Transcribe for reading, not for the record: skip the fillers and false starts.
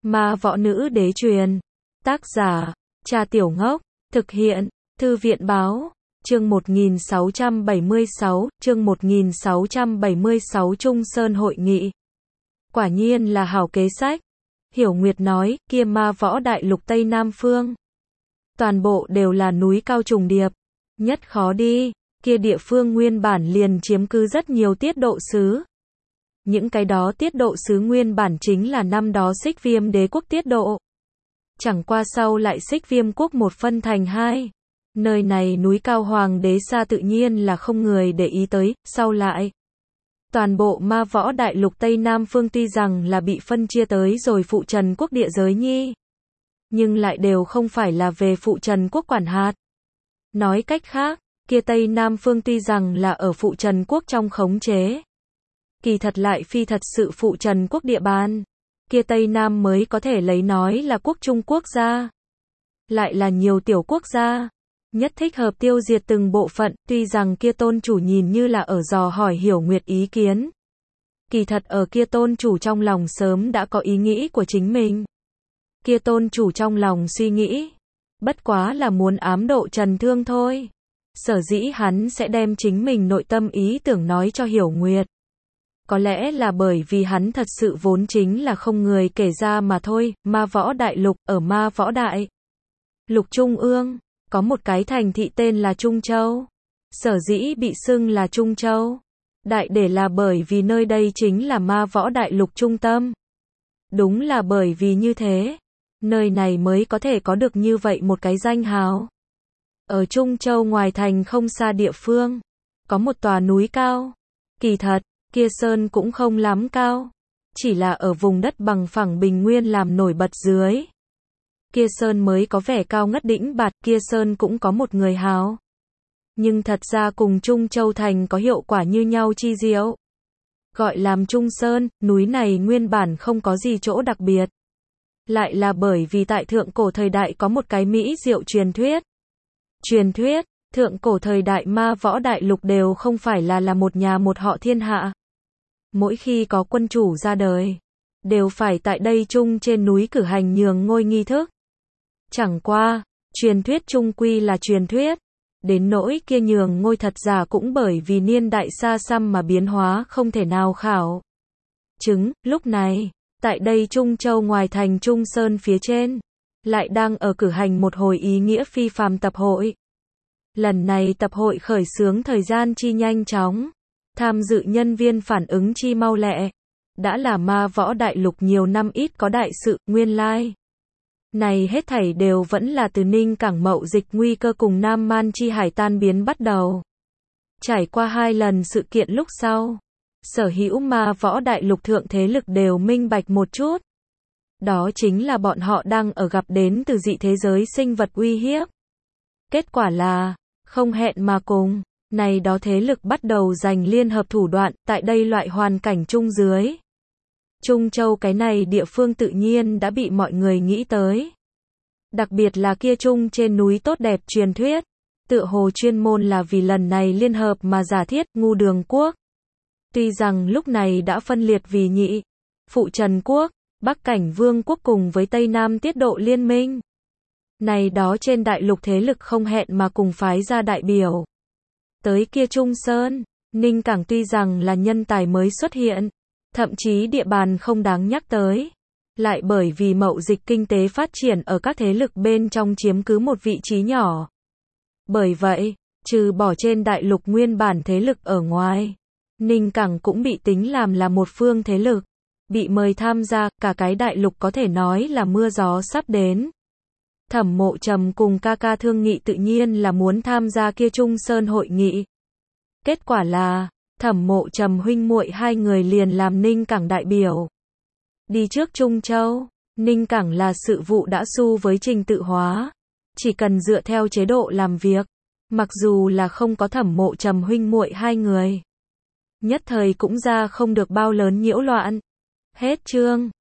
Ma võ nữ đế truyền. Tác giả, Cha Tiểu Ngốc. Thực hiện, Thư viện báo. Chương 1676, chương 1676 Trung Sơn hội nghị. Quả nhiên là hảo kế sách. Hiểu Nguyệt nói, kia ma võ đại lục Tây Nam Phương. Toàn bộ đều là núi cao trùng điệp. Nhất khó đi, kia địa phương nguyên bản liền chiếm cứ rất nhiều tiết độ sứ. Những cái đó tiết độ sứ nguyên bản chính là năm đó Xích Viêm đế quốc tiết độ. Chẳng qua sau lại Xích Viêm quốc một phân thành hai. Nơi này núi cao hoàng đế xa tự nhiên là không người để ý tới, sau lại. Toàn bộ ma võ đại lục Tây Nam Phương tuy rằng là bị phân chia tới rồi phụ trần quốc địa giới nhi. Nhưng lại đều không phải là về phụ trần quốc quản hạt. Nói cách khác, kia Tây Nam Phương tuy rằng là ở phụ trần quốc trong khống chế. Kỳ thật lại phi thật sự phụ trần quốc địa bàn. Kia Tây Nam mới có thể lấy nói là quốc trung quốc gia. Lại là nhiều tiểu quốc gia. Nhất thích hợp tiêu diệt từng bộ phận, tuy rằng kia tôn chủ nhìn như là ở dò hỏi Hiểu Nguyệt ý kiến. Kỳ thật ở kia tôn chủ trong lòng sớm đã có ý nghĩ của chính mình. Kia tôn chủ trong lòng suy nghĩ. Bất quá là muốn ám độ Trần Thương thôi. Sở dĩ hắn sẽ đem chính mình nội tâm ý tưởng nói cho Hiểu Nguyệt. Có lẽ là bởi vì hắn thật sự vốn chính là không người kể ra mà thôi. Ma võ đại lục, ở ma võ đại lục trung ương, có một cái thành thị tên là Trung Châu. Sở dĩ bị xưng là Trung Châu đại để là bởi vì nơi đây chính là ma võ đại lục trung tâm. Đúng là bởi vì như thế, nơi này mới có thể có được như vậy một cái danh hào. Ở Trung Châu ngoài thành không xa địa phương, có một tòa núi cao. Kỳ thật, kia sơn cũng không lắm cao, chỉ là ở vùng đất bằng phẳng bình nguyên làm nổi bật dưới. Kia sơn mới có vẻ cao ngất đỉnh bạt, kia sơn cũng có một người hào. Nhưng thật ra cùng Trung Châu thành có hiệu quả như nhau chi diệu. Gọi làm Trung Sơn, núi này nguyên bản không có gì chỗ đặc biệt. Lại là bởi vì tại thượng cổ thời đại có một cái mỹ diệu truyền thuyết. Truyền thuyết, thượng cổ thời đại ma võ đại lục đều không phải là một nhà một họ thiên hạ. Mỗi khi có quân chủ ra đời, đều phải tại đây chung trên núi cử hành nhường ngôi nghi thức. Chẳng qua, truyền thuyết chung quy là truyền thuyết. Đến nỗi kia nhường ngôi thật giả cũng bởi vì niên đại xa xăm mà biến hóa không thể nào khảo chứng. Lúc này, tại đây Trung Châu ngoài thành Trung Sơn phía trên, lại đang ở cử hành một hồi ý nghĩa phi phàm tập hội. Lần này tập hội khởi xướng thời gian chi nhanh chóng, tham dự nhân viên phản ứng chi mau lẹ. Đã là ma võ đại lục nhiều năm ít có đại sự, nguyên lai. Này hết thảy đều vẫn là từ Ninh Cảng mậu dịch nguy cơ cùng Nam Man chi hải tan biến bắt đầu. Trải qua 2 lần sự kiện lúc sau, sở hữu ma võ đại lục thượng thế lực đều minh bạch một chút. Đó chính là bọn họ đang ở gặp đến từ dị thế giới sinh vật uy hiếp. Kết quả là, không hẹn mà cùng, này đó thế lực bắt đầu giành liên hợp thủ đoạn, tại đây loại hoàn cảnh chung dưới. Trung Châu cái này địa phương tự nhiên đã bị mọi người nghĩ tới. Đặc biệt là kia Trung trên núi tốt đẹp truyền thuyết. Tựa hồ chuyên môn là vì lần này liên hợp mà giả thiết Ngu Đường quốc. Tuy rằng lúc này đã phân liệt vì nhị, Phụ Trần quốc, Bắc Cảnh Vương quốc cùng với Tây Nam tiết độ liên minh. Này đó trên đại lục thế lực không hẹn mà cùng phái ra đại biểu. Tới kia Trung Sơn, Ninh Cảng tuy rằng là nhân tài mới xuất hiện. Thậm chí địa bàn không đáng nhắc tới. Lại bởi vì mậu dịch kinh tế phát triển ở các thế lực bên trong chiếm cứ một vị trí nhỏ. Bởi vậy, trừ bỏ trên đại lục nguyên bản thế lực ở ngoài, Ninh Cảng cũng bị tính làm là một phương thế lực. Bị mời tham gia, cả cái đại lục có thể nói là mưa gió sắp đến. Thẩm Mộ Trầm cùng ca ca thương nghị tự nhiên là muốn tham gia kia Trung Sơn hội nghị. Kết quả là Thẩm Mộ Trầm huynh muội hai người liền làm Ninh Cảng đại biểu. Đi trước Trung Châu, Ninh Cảng là sự vụ đã xu với trình tự hóa. Chỉ cần dựa theo chế độ làm việc, mặc dù là không có Thẩm Mộ Trầm huynh muội hai người. Nhất thời cũng ra không được bao lớn nhiễu loạn. Hết chương.